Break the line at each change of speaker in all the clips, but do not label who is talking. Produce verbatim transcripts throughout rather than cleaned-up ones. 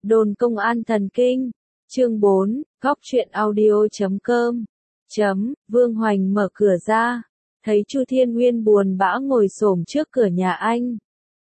Đồn công an thần kinh. Chương bốn, góc truyện audio chấm com. Chấm, Vương Hoành mở cửa ra, thấy Chu Thiên Nguyên buồn bã ngồi xổm trước cửa nhà anh.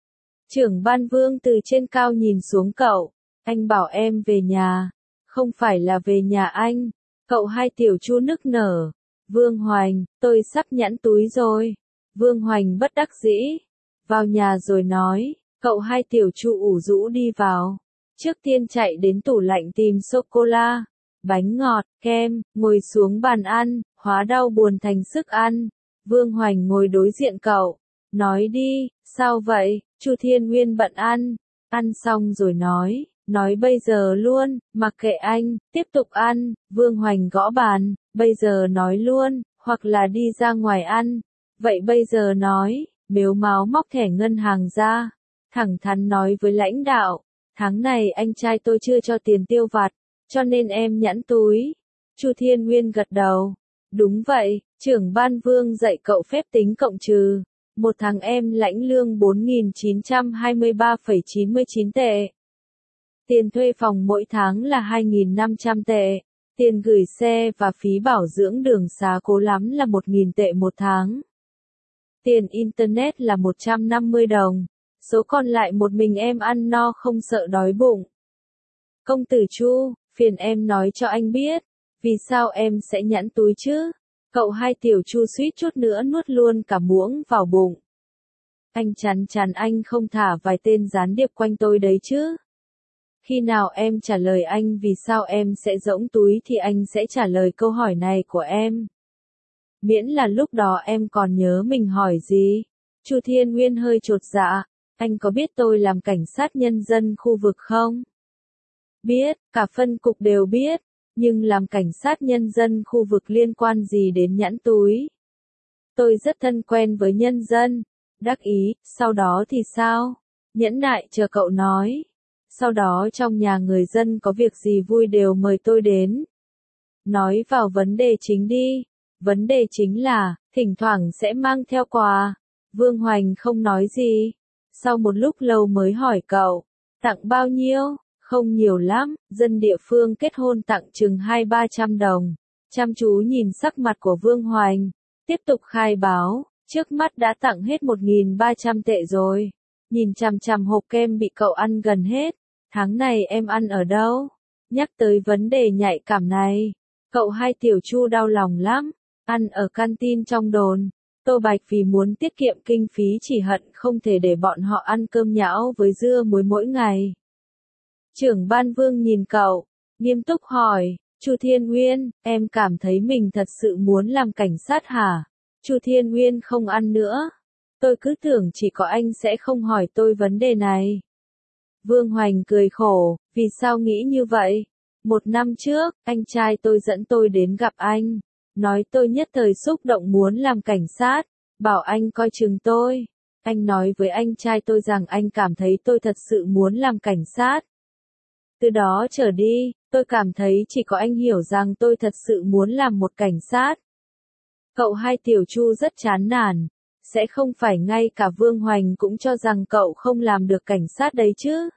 Trưởng ban Vương từ trên cao nhìn xuống cậu, anh bảo em về nhà, không phải là về nhà anh. Cậu hai tiểu Chu nức nở. Vương Hoành, tôi sắp nhẵn túi rồi. Vương Hoành bất đắc dĩ. Vào nhà rồi nói, cậu hai tiểu Chu ủ rũ đi vào. Trước tiên chạy đến tủ lạnh tìm sô-cô-la, bánh ngọt, kem, ngồi xuống bàn ăn, hóa đau buồn thành sức ăn. Vương Hoành ngồi đối diện cậu, nói đi, sao vậy? Chu Thiên Nguyên bận ăn, ăn xong rồi nói, nói bây giờ luôn, mặc kệ anh, tiếp tục ăn. Vương Hoành gõ bàn, bây giờ nói luôn, hoặc là đi ra ngoài ăn. Vậy bây giờ nói, mếu máo móc thẻ ngân hàng ra, thẳng thắn nói với lãnh đạo. Tháng này anh trai tôi chưa cho tiền tiêu vặt, cho nên em nhẵn túi. Chu Thiên Nguyên gật đầu. Đúng vậy, trưởng ban Vương dạy cậu phép tính cộng trừ. Một tháng em lãnh lương bốn nghìn chín trăm hai mươi ba phẩy chín mươi chín tệ. Tiền thuê phòng mỗi tháng là hai nghìn năm trăm tệ. Tiền gửi xe và phí bảo dưỡng đường xá cố lắm là một nghìn tệ một tháng. Tiền Internet là một trăm năm mươi đồng. Số còn lại một mình em ăn no không sợ đói bụng. Công tử Chu, phiền em nói cho anh biết, vì sao em sẽ nhẵn túi chứ? Cậu hai tiểu Chu suýt chút nữa nuốt luôn cả muỗng vào bụng. Anh chắn chắn anh không thả vài tên gián điệp quanh tôi đấy chứ? Khi nào em trả lời anh vì sao em sẽ rỗng túi thì anh sẽ trả lời câu hỏi này của em. Miễn là lúc đó em còn nhớ mình hỏi gì. Chu Thiên Nguyên hơi chột dạ. Anh có biết tôi làm cảnh sát nhân dân khu vực không? Biết, cả phân cục đều biết, nhưng làm cảnh sát nhân dân khu vực liên quan gì đến nhẵn túi? Tôi rất thân quen với nhân dân. Đắc ý, sau đó thì sao? Nhẫn nại chờ cậu nói. Sau đó trong nhà người dân có việc gì vui đều mời tôi đến. Nói vào vấn đề chính đi. Vấn đề chính là, thỉnh thoảng sẽ mang theo quà. Vương Hoành không nói gì. Sau một lúc lâu mới hỏi cậu, tặng bao nhiêu? Không nhiều lắm, dân địa phương kết hôn tặng chừng hai ba trăm đồng. Chăm chú nhìn sắc mặt của Vương Hoành, tiếp tục khai báo, trước mắt đã tặng hết một nghìn ba trăm tệ rồi. Nhìn chằm chằm hộp kem bị cậu ăn gần hết. Tháng này em ăn ở đâu? Nhắc tới vấn đề nhạy cảm này, cậu hai tiểu Chu đau lòng lắm. Ăn ở canteen trong đồn. Tô Bạch vì muốn tiết kiệm kinh phí chỉ hận không thể để bọn họ ăn cơm nhão với dưa muối mỗi ngày. Trưởng ban Vương nhìn cậu, nghiêm túc hỏi, Chu Thiên Nguyên, em cảm thấy mình thật sự muốn làm cảnh sát hả? Chu Thiên Nguyên không ăn nữa. Tôi cứ tưởng chỉ có anh sẽ không hỏi tôi vấn đề này. Vương Hoành cười khổ, vì sao nghĩ như vậy? Một năm trước, anh trai tôi dẫn tôi đến gặp anh. Nói tôi nhất thời xúc động muốn làm cảnh sát, bảo anh coi chừng tôi. Anh nói với anh trai tôi rằng anh cảm thấy tôi thật sự muốn làm cảnh sát. Từ đó trở đi, tôi cảm thấy chỉ có anh hiểu rằng tôi thật sự muốn làm một cảnh sát. Cậu hai tiểu Chu rất chán nản, sẽ không phải ngay cả Vương Hoành cũng cho rằng cậu không làm được cảnh sát đấy chứ?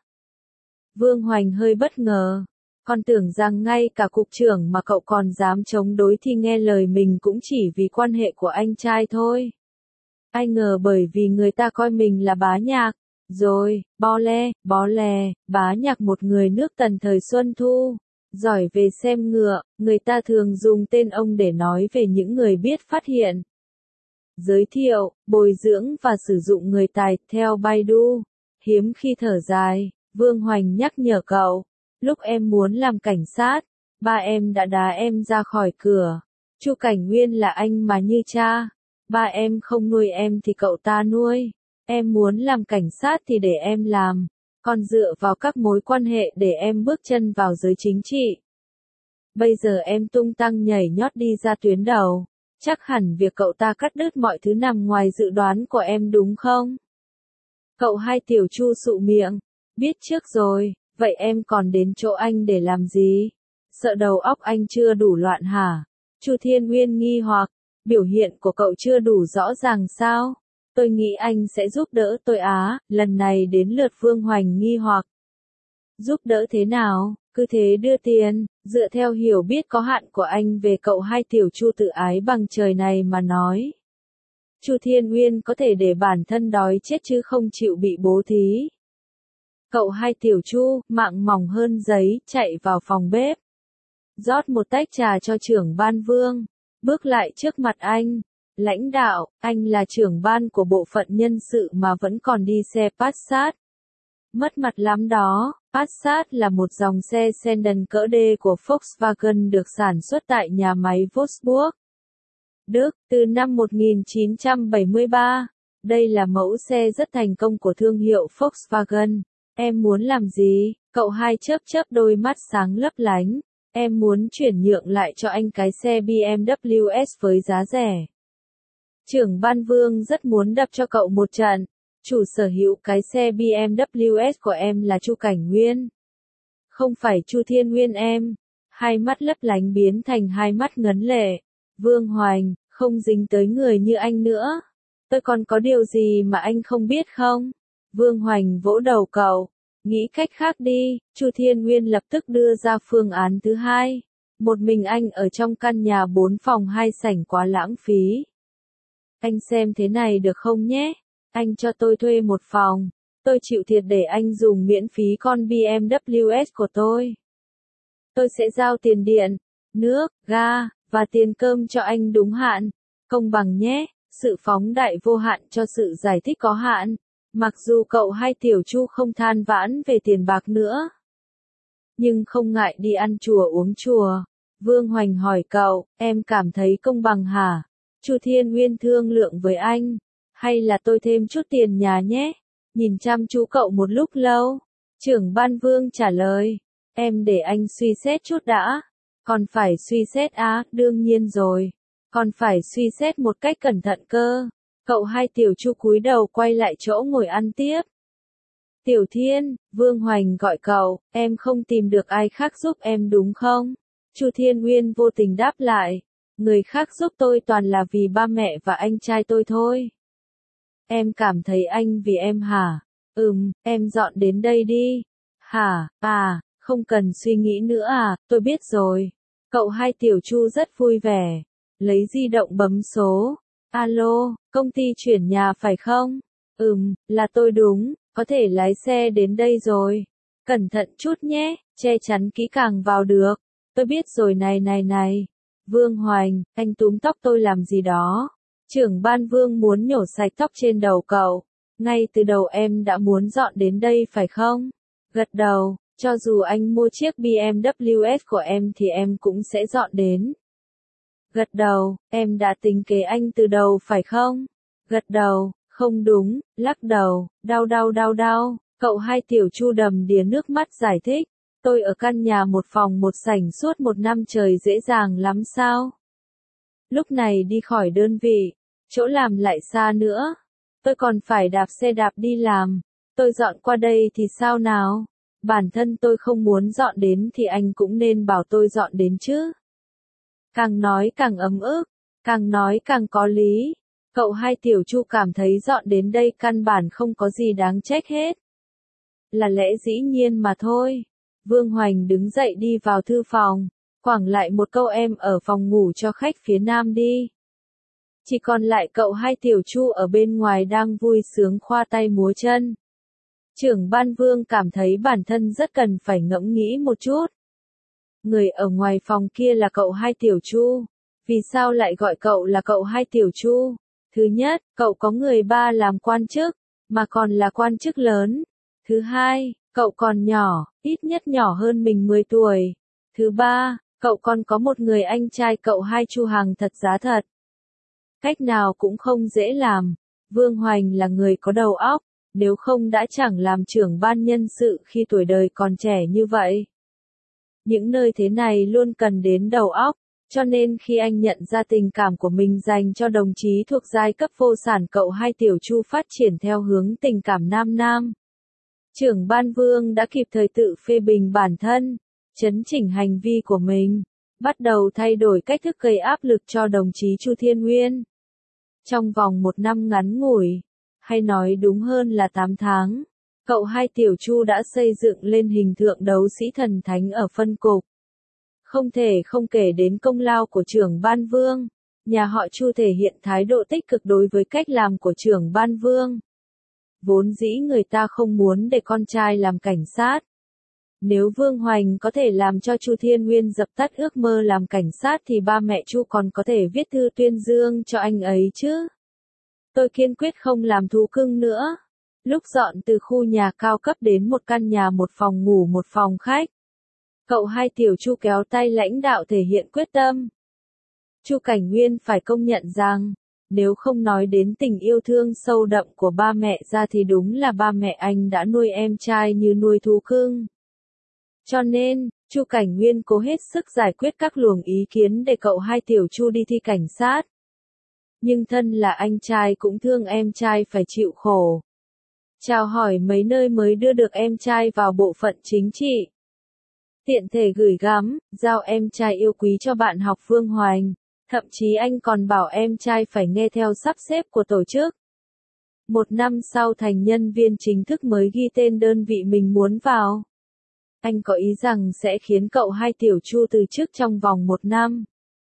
Vương Hoành hơi bất ngờ. Con tưởng rằng ngay cả cục trưởng mà cậu còn dám chống đối thì nghe lời mình cũng chỉ vì quan hệ của anh trai thôi. Ai ngờ bởi vì người ta coi mình là bá nhạc. Rồi, bó le, bó lè, bá nhạc một người nước Tần thời Xuân Thu. Giỏi về xem ngựa, người ta thường dùng tên ông để nói về những người biết phát hiện, giới thiệu, bồi dưỡng và sử dụng người tài, theo Baidu. Hiếm khi thở dài, Vương Hoành nhắc nhở cậu. Lúc em muốn làm cảnh sát, ba em đã đá em ra khỏi cửa. Chu Cảnh Nguyên là anh mà như cha. Ba em không nuôi em thì cậu ta nuôi. Em muốn làm cảnh sát thì để em làm. Còn dựa vào các mối quan hệ để em bước chân vào giới chính trị. Bây giờ em tung tăng nhảy nhót đi ra tuyến đầu. Chắc hẳn việc cậu ta cắt đứt mọi thứ nằm ngoài dự đoán của em đúng không? Cậu hai tiểu Chu sụ miệng. Biết trước rồi. Vậy em còn đến chỗ anh để làm gì? Sợ đầu óc anh chưa đủ loạn hả? Chu Thiên Nguyên nghi hoặc, biểu hiện của cậu chưa đủ rõ ràng sao? Tôi nghĩ anh sẽ giúp đỡ tôi á, lần này đến lượt Vương Hoành nghi hoặc. Giúp đỡ thế nào, cứ thế đưa tiền, dựa theo hiểu biết có hạn của anh về cậu hai tiểu Chu tự ái bằng trời này mà nói. Chu Thiên Uyên có thể để bản thân đói chết chứ không chịu bị bố thí. Cậu hai tiểu Chu, mạng mỏng hơn giấy, chạy vào phòng bếp. Rót một tách trà cho trưởng ban Vương, bước lại trước mặt anh. Lãnh đạo, anh là trưởng ban của bộ phận nhân sự mà vẫn còn đi xe Passat. Mất mặt lắm đó, Passat là một dòng xe sedan cỡ D của Volkswagen được sản xuất tại nhà máy Wolfsburg, Đức, từ năm một nghìn chín trăm bảy mươi ba. Đây là mẫu xe rất thành công của thương hiệu Volkswagen. Em muốn làm gì? Cậu hai chớp chớp đôi mắt sáng lấp lánh. Em muốn chuyển nhượng lại cho anh cái xe B M W S với giá rẻ. Trưởng ban Vương rất muốn đập cho cậu một trận. Chủ sở hữu cái xe B M W S của em là Chu Cảnh Nguyên. Không phải Chu Thiên Nguyên em. Hai mắt lấp lánh biến thành hai mắt ngấn lệ. Vương Hoành, không dính tới người như anh nữa. Tôi còn có điều gì mà anh không biết không? Vương Hoành vỗ đầu cậu. Nghĩ cách khác đi, Chu Thiên Nguyên lập tức đưa ra phương án thứ hai. Một mình anh ở trong căn nhà bốn phòng hai sảnh quá lãng phí. Anh xem thế này được không nhé? Anh cho tôi thuê một phòng. Tôi chịu thiệt để anh dùng miễn phí con B M W S của tôi. Tôi sẽ giao tiền điện, nước, ga, và tiền cơm cho anh đúng hạn. Công bằng nhé, sự phóng đại vô hạn cho sự giải thích có hạn. Mặc dù cậu hai tiểu Chu không than vãn về tiền bạc nữa. Nhưng không ngại đi ăn chùa uống chùa. Vương Hoành hỏi cậu, em cảm thấy công bằng hả? Chu Thiên Nguyên thương lượng với anh. Hay là tôi thêm chút tiền nhà nhé? Nhìn chăm chú cậu một lúc lâu. Trưởng ban Vương trả lời. Em để anh suy xét chút đã. Còn phải suy xét á, đương nhiên rồi. Còn phải suy xét một cách cẩn thận cơ. Cậu hai tiểu Chu cúi đầu quay lại chỗ ngồi ăn tiếp. Tiểu Thiên, Vương Hoành gọi cậu, em không tìm được ai khác giúp em đúng không? Chu Thiên Nguyên vô tình đáp lại. Người khác giúp tôi toàn là vì ba mẹ và anh trai tôi thôi. Em cảm thấy anh vì em hả? Ừm, em dọn đến đây đi. Hả, à, không cần suy nghĩ nữa à, tôi biết rồi. Cậu hai tiểu Chu rất vui vẻ. Lấy di động bấm số. Alo, công ty chuyển nhà phải không? Ừm, là tôi đúng, có thể lái xe đến đây rồi. Cẩn thận chút nhé, che chắn kỹ càng vào được. Tôi biết rồi này này này. Vương Hoành, anh túm tóc tôi làm gì đó? Trưởng ban Vương muốn nhổ sạch tóc trên đầu cậu. Ngay từ đầu em đã muốn dọn đến đây phải không? Gật đầu, cho dù anh mua chiếc B M W S của em thì em cũng sẽ dọn đến. Gật đầu, em đã tính kế anh từ đầu phải không? Gật đầu, không đúng, lắc đầu, đau đau đau đau. Cậu hai tiểu Chu đầm đìa nước mắt giải thích. Tôi ở căn nhà một phòng một sảnh suốt một năm trời dễ dàng lắm sao? Lúc này đi khỏi đơn vị, chỗ làm lại xa nữa. Tôi còn phải đạp xe đạp đi làm. Tôi dọn qua đây thì sao nào? Bản thân tôi không muốn dọn đến thì anh cũng nên bảo tôi dọn đến chứ. Càng nói càng ấm ức, càng nói càng có lý. Cậu hai tiểu Chu cảm thấy dọn đến đây căn bản không có gì đáng trách hết. Là lẽ dĩ nhiên mà thôi. Vương Hoành đứng dậy đi vào thư phòng, quẳng lại một câu em ở phòng ngủ cho khách phía nam đi. Chỉ còn lại cậu hai tiểu Chu ở bên ngoài đang vui sướng khoa tay múa chân. Trưởng ban Vương cảm thấy bản thân rất cần phải ngẫm nghĩ một chút. Người ở ngoài phòng kia là cậu hai tiểu Chu. Vì sao lại gọi cậu là cậu hai tiểu Chu? Thứ nhất, cậu có người ba làm quan chức, mà còn là quan chức lớn. Thứ hai, cậu còn nhỏ, ít nhất nhỏ hơn mình mười tuổi. Thứ ba, cậu còn có một người anh trai cậu hai Chu Hằng thật giá thật. Cách nào cũng không dễ làm. Vương Hoành là người có đầu óc, nếu không đã chẳng làm trưởng ban nhân sự khi tuổi đời còn trẻ như vậy. Những nơi thế này luôn cần đến đầu óc, cho nên khi anh nhận ra tình cảm của mình dành cho đồng chí thuộc giai cấp vô sản cậu hai tiểu Chu phát triển theo hướng tình cảm nam nam. Trưởng ban Vương đã kịp thời tự phê bình bản thân, chấn chỉnh hành vi của mình, bắt đầu thay đổi cách thức gây áp lực cho đồng chí Chu Thiên Nguyên. Trong vòng một năm ngắn ngủi, hay nói đúng hơn là tám tháng, Cậu hai Tiểu Chu đã xây dựng lên hình tượng đấu sĩ thần thánh ở phân cục. Không thể không kể đến công lao của trưởng ban vương. Nhà họ Chu thể hiện thái độ tích cực đối với cách làm của trưởng ban vương. Vốn dĩ người ta không muốn để con trai làm cảnh sát. Nếu Vương Hoành có thể làm cho Chu Thiên Nguyên dập tắt ước mơ làm cảnh sát thì ba mẹ Chu còn có thể viết thư tuyên dương cho anh ấy chứ. Tôi kiên quyết không làm thú cưng nữa. Lúc dọn từ khu nhà cao cấp đến một căn nhà một phòng ngủ một phòng khách. Cậu hai Tiểu Chu kéo tay lãnh đạo thể hiện quyết tâm. Chu Cảnh Nguyên phải công nhận rằng, nếu không nói đến tình yêu thương sâu đậm của ba mẹ ra thì đúng là ba mẹ anh đã nuôi em trai như nuôi thú cưng. Cho nên, Chu Cảnh Nguyên cố hết sức giải quyết các luồng ý kiến để cậu hai Tiểu Chu đi thi cảnh sát. Nhưng thân là anh trai cũng thương em trai phải chịu khổ. Chào hỏi mấy nơi mới đưa được em trai vào bộ phận chính trị. Tiện thể gửi gắm, giao em trai yêu quý cho bạn học Vương Hoành. Thậm chí anh còn bảo em trai phải nghe theo sắp xếp của tổ chức. Một năm sau thành nhân viên chính thức mới ghi tên đơn vị mình muốn vào. Anh có ý rằng sẽ khiến cậu hai Tiểu Chu từ chức trong vòng một năm.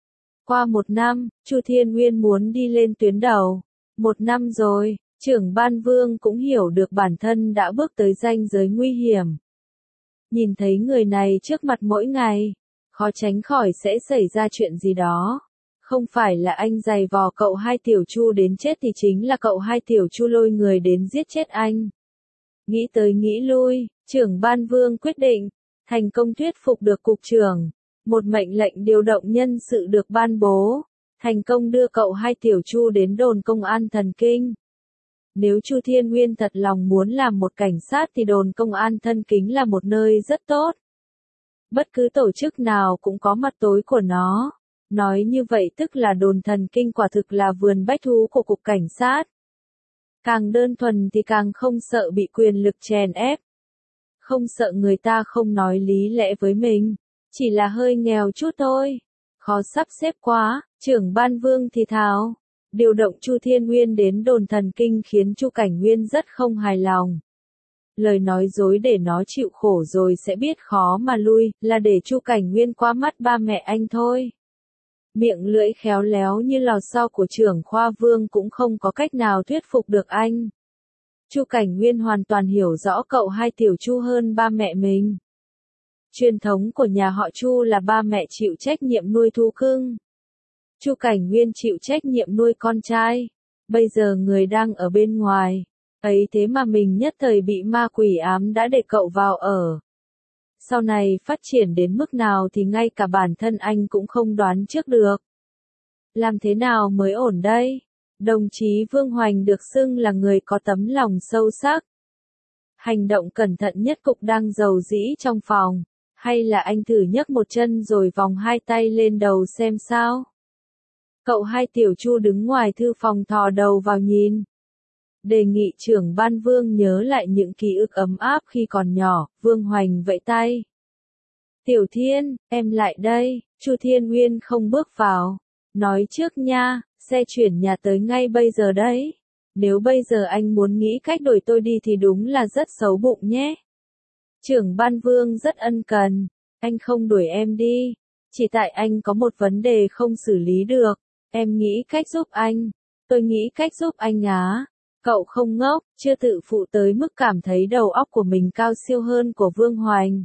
Qua một năm, Chu Thiên Nguyên muốn đi lên tuyến đầu. Một năm rồi, trưởng ban vương cũng hiểu được bản thân đã bước tới ranh giới nguy hiểm. Nhìn thấy người này trước mặt mỗi ngày, khó tránh khỏi sẽ xảy ra chuyện gì đó. Không phải là anh giày vò cậu hai Tiểu Chu đến chết thì chính là cậu hai Tiểu Chu lôi người đến giết chết anh. Nghĩ tới nghĩ lui, trưởng ban vương quyết định, thành công thuyết phục được cục trưởng. Một mệnh lệnh điều động nhân sự được ban bố, thành công đưa cậu hai Tiểu Chu đến đồn công an Thần Kinh. Nếu Chu Thiên Nguyên thật lòng muốn làm một cảnh sát thì đồn công an Thân Kính là một nơi rất tốt. Bất cứ tổ chức nào cũng có mặt tối của nó. Nói như vậy tức là đồn Thần Kinh quả thực là vườn bách thú của cục cảnh sát. Càng đơn thuần thì càng không sợ bị quyền lực chèn ép. Không sợ người ta không nói lý lẽ với mình. Chỉ là hơi nghèo chút thôi. Khó sắp xếp quá, trưởng ban vương thì thào. Điều động Chu Thiên Nguyên đến đồn Thần Kinh khiến Chu Cảnh Nguyên rất không hài lòng. Lời nói dối để nó chịu khổ rồi sẽ biết khó mà lui, là để Chu Cảnh Nguyên qua mắt ba mẹ anh thôi. Miệng lưỡi khéo léo như lò xo của trưởng khoa vương cũng không có cách nào thuyết phục được anh. Chu Cảnh Nguyên hoàn toàn hiểu rõ cậu hai Tiểu Chu hơn ba mẹ mình. Truyền thống của nhà họ Chu là ba mẹ chịu trách nhiệm nuôi thú cưng. Chu Cảnh Nguyên chịu trách nhiệm nuôi con trai. Bây giờ người đang ở bên ngoài. Ấy thế mà mình nhất thời bị ma quỷ ám đã để cậu vào ở. Sau này phát triển đến mức nào thì ngay cả bản thân anh cũng không đoán trước được. Làm thế nào mới ổn đây? Đồng chí Vương Hoành được xưng là người có tấm lòng sâu sắc. Hành động cẩn thận nhất cục đang rầu rĩ trong phòng. Hay là anh thử nhấc một chân rồi vòng hai tay lên đầu xem sao? Cậu hai Tiểu Chu đứng ngoài thư phòng thò đầu vào nhìn. Đề nghị trưởng ban vương nhớ lại những ký ức ấm áp khi còn nhỏ, Vương Hoành vẫy tay. Tiểu Thiên, em lại đây, Chu Thiên Nguyên không bước vào. Nói trước nha, xe chuyển nhà tới ngay bây giờ đấy. Nếu bây giờ anh muốn nghĩ cách đuổi tôi đi thì đúng là rất xấu bụng nhé. Trưởng ban vương rất ân cần, anh không đuổi em đi. Chỉ tại anh có một vấn đề không xử lý được. Em nghĩ cách giúp anh. Tôi nghĩ cách giúp anh á. Cậu không ngốc, chưa tự phụ tới mức cảm thấy đầu óc của mình cao siêu hơn của Vương Hoành.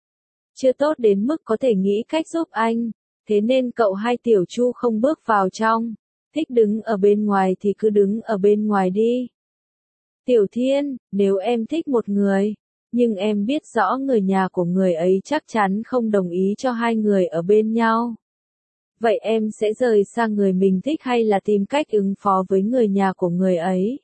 Chưa tốt đến mức có thể nghĩ cách giúp anh. Thế nên cậu hai Tiểu Chu không bước vào trong. Thích đứng ở bên ngoài thì cứ đứng ở bên ngoài đi. Tiểu Thiên, nếu em thích một người, nhưng em biết rõ người nhà của người ấy chắc chắn không đồng ý cho hai người ở bên nhau. Vậy em sẽ rời sang người mình thích hay là tìm cách ứng phó với người nhà của người ấy?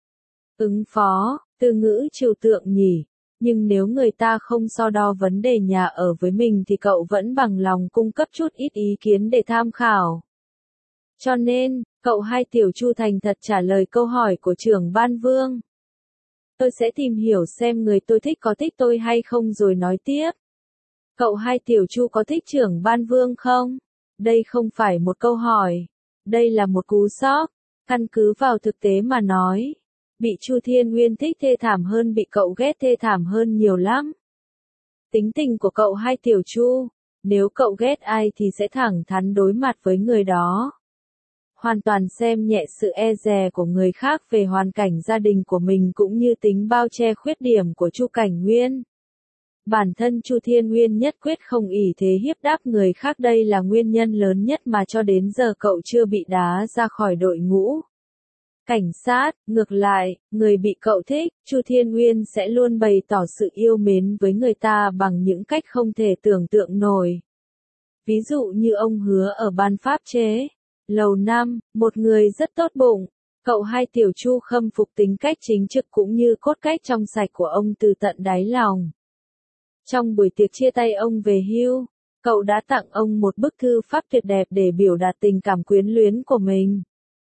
Ứng phó, từ ngữ trừu tượng nhỉ. Nhưng nếu người ta không so đo vấn đề nhà ở với mình thì cậu vẫn bằng lòng cung cấp chút ít ý kiến để tham khảo. Cho nên, cậu hai Tiểu Chu thành thật trả lời câu hỏi của trưởng ban vương. Tôi sẽ tìm hiểu xem người tôi thích có thích tôi hay không rồi nói tiếp. Cậu hai Tiểu Chu có thích trưởng ban vương không? Đây không phải một câu hỏi. Đây là một cú sốc. Căn cứ vào thực tế mà nói. Bị Chu Thiên Nguyên thích thê thảm hơn bị cậu ghét thê thảm hơn nhiều lắm. Tính tình của cậu hai Tiểu Chu, nếu cậu ghét ai thì sẽ thẳng thắn đối mặt với người đó. Hoàn toàn xem nhẹ sự e dè của người khác về hoàn cảnh gia đình của mình cũng như tính bao che khuyết điểm của Chu Cảnh Nguyên. Bản thân Chu Thiên Nguyên nhất quyết không ỷ thế hiếp đáp người khác, đây là nguyên nhân lớn nhất mà cho đến giờ cậu chưa bị đá ra khỏi đội ngũ cảnh sát. Ngược lại, người bị cậu thích, Chu Thiên Nguyên sẽ luôn bày tỏ sự yêu mến với người ta bằng những cách không thể tưởng tượng nổi. Ví dụ như ông Hứa ở ban pháp chế Lầu Năm, một người rất tốt bụng. Cậu hai Tiểu Chu khâm phục tính cách chính trực cũng như cốt cách trong sạch của ông từ tận đáy lòng. Trong buổi tiệc chia tay ông về hưu, cậu đã tặng ông một bức thư pháp tuyệt đẹp để biểu đạt tình cảm quyến luyến của mình.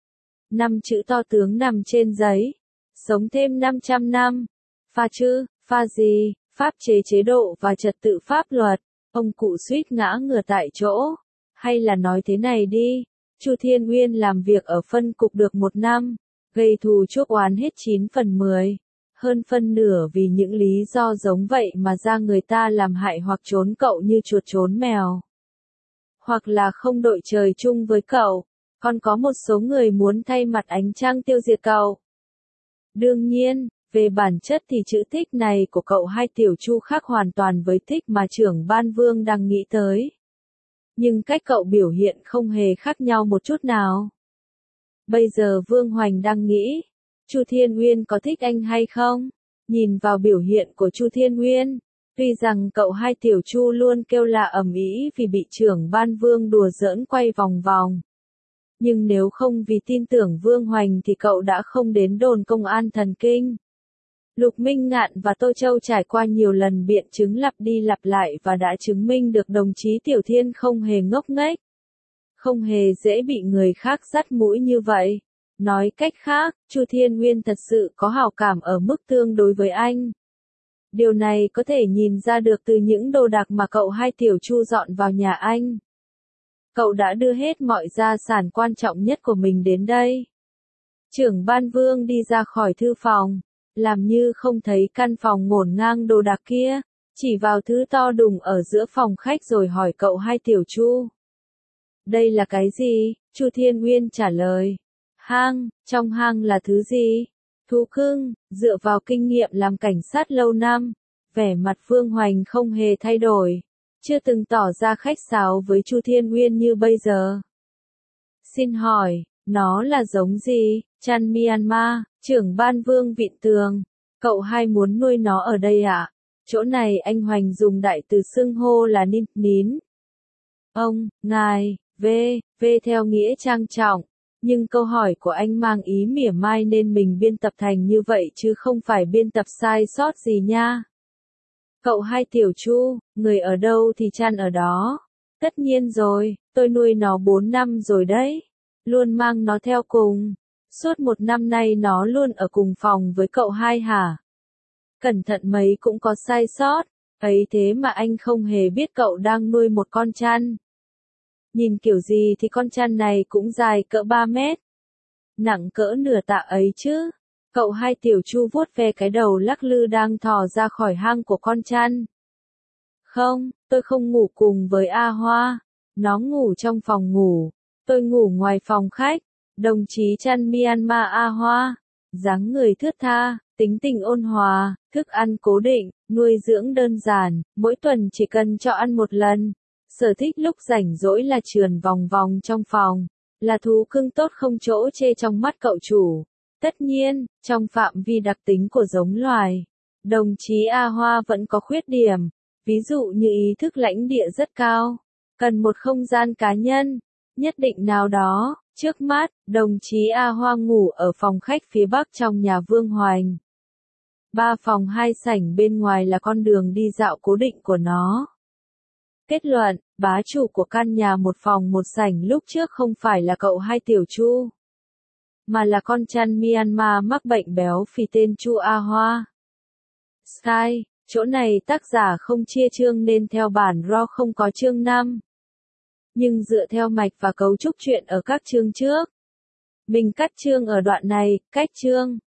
Năm chữ to tướng nằm trên giấy. Sống thêm năm trăm năm. Pha chữ, pha gì, pháp chế chế độ và trật tự pháp luật. Ông cụ suýt ngã ngửa tại chỗ. Hay là nói thế này đi, Chu Thiên Nguyên làm việc ở phân cục được một năm, gây thù chuốc oán hết chín phần mười. Hơn phân nửa vì những lý do giống vậy mà ra người ta làm hại hoặc trốn cậu như chuột trốn mèo. Hoặc là không đội trời chung với cậu, còn có một số người muốn thay mặt ánh trăng tiêu diệt cậu. Đương nhiên, về bản chất thì chữ thích này của cậu hai Tiểu Chu khác hoàn toàn với thích mà trưởng ban Vương đang nghĩ tới. Nhưng cách cậu biểu hiện không hề khác nhau một chút nào. Bây giờ Vương Hoành đang nghĩ, Chu Thiên Nguyên có thích anh hay không? Nhìn vào biểu hiện của Chu Thiên Nguyên, tuy rằng cậu hai Tiểu Chu luôn kêu là ầm ĩ vì bị trưởng ban Vương đùa giỡn quay vòng vòng. Nhưng nếu không vì tin tưởng Vương Hoành thì cậu đã không đến đồn công an thần kinh. Lục Minh Ngạn và Tô Châu trải qua nhiều lần biện chứng lặp đi lặp lại và đã chứng minh được đồng chí Tiểu Thiên không hề ngốc nghếch. Không hề dễ bị người khác dắt mũi như vậy. Nói cách khác, Chu Thiên Nguyên thật sự có hảo cảm ở mức tương đối với anh. Điều này có thể nhìn ra được từ những đồ đạc mà cậu hai Tiểu Chu dọn vào nhà anh. Cậu đã đưa hết mọi gia sản quan trọng nhất của mình đến đây. Trưởng ban Vương đi ra khỏi thư phòng, làm như không thấy căn phòng ngổn ngang đồ đạc kia, chỉ vào thứ to đùng ở giữa phòng khách rồi hỏi cậu hai Tiểu Chu. Đây là cái gì? Chu Thiên Nguyên trả lời. Hang, trong hang là thứ gì? Thú cưng. Dựa vào kinh nghiệm làm cảnh sát lâu năm, vẻ mặt Vương Hoành không hề thay đổi, chưa từng tỏ ra khách sáo với Chu Thiên Nguyên như bây giờ. Xin hỏi, nó là giống gì? Chăn Myanmar. Trưởng ban Vương vịn tường. Cậu hai muốn nuôi nó ở đây ạ? À? Chỗ này anh Hoành dùng đại từ xưng hô là nín, nín. Ông, ngài, v, v theo nghĩa trang trọng. Nhưng câu hỏi của anh mang ý mỉa mai nên mình biên tập thành như vậy chứ không phải biên tập sai sót gì nha. Cậu hai Tiểu Chu, người ở đâu thì chăn ở đó. Tất nhiên rồi, tôi nuôi nó bốn năm rồi đấy. Luôn mang nó theo cùng. Suốt một năm nay nó luôn ở cùng phòng với cậu hai hả? Cẩn thận mấy cũng có sai sót, ấy thế mà anh không hề biết cậu đang nuôi một con chăn. Nhìn kiểu gì thì con chăn này cũng dài cỡ ba mét. Nặng cỡ nửa tạ ấy chứ. Cậu hai Tiểu Chu vuốt ve cái đầu lắc lư đang thò ra khỏi hang của con chăn. Không, tôi không ngủ cùng với A Hoa. Nó ngủ trong phòng ngủ. Tôi ngủ ngoài phòng khách. Đồng chí chăn Myanmar A Hoa. Dáng người thướt tha, tính tình ôn hòa, thức ăn cố định, nuôi dưỡng đơn giản, mỗi tuần chỉ cần cho ăn một lần. Sở thích lúc rảnh rỗi là trườn vòng vòng trong phòng. Là thú cưng tốt không chỗ chê trong mắt cậu chủ. Tất nhiên, trong phạm vi đặc tính của giống loài, đồng chí A Hoa vẫn có khuyết điểm, ví dụ như ý thức lãnh địa rất cao, cần một không gian cá nhân nhất định nào đó. Trước mắt, đồng chí A Hoa ngủ ở phòng khách phía bắc trong nhà Vương Hoành. Ba phòng hai sảnh bên ngoài là con đường đi dạo cố định của nó. Kết luận, bá chủ của căn nhà một phòng một sảnh lúc trước không phải là cậu hai Tiểu Chu, mà là con chăn Myanmar mắc bệnh béo phì tên Chu A Hoa. Sky, chỗ này tác giả không chia chương nên theo bản raw không có chương năm. Nhưng dựa theo mạch và cấu trúc truyện ở các chương trước, mình cắt chương ở đoạn này, cách chương.